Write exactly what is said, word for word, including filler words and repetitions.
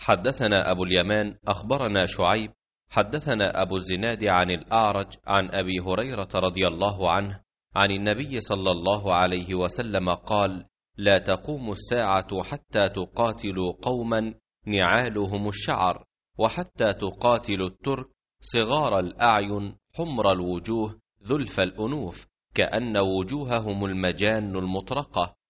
حدثنا أبو اليمان أخبرنا شعيب حدثنا أبو الزناد عن الأعرج عن أبي هريرة رضي الله عنه عن النبي صلى الله عليه وسلم قال: لا تقوم الساعة حتى تقاتلوا قوما نعالهم الشعر، وحتى تقاتلوا الترك صغار الأعين حمر الوجوه ذلف الأنوف كأن وجوههم المجان المطرقة،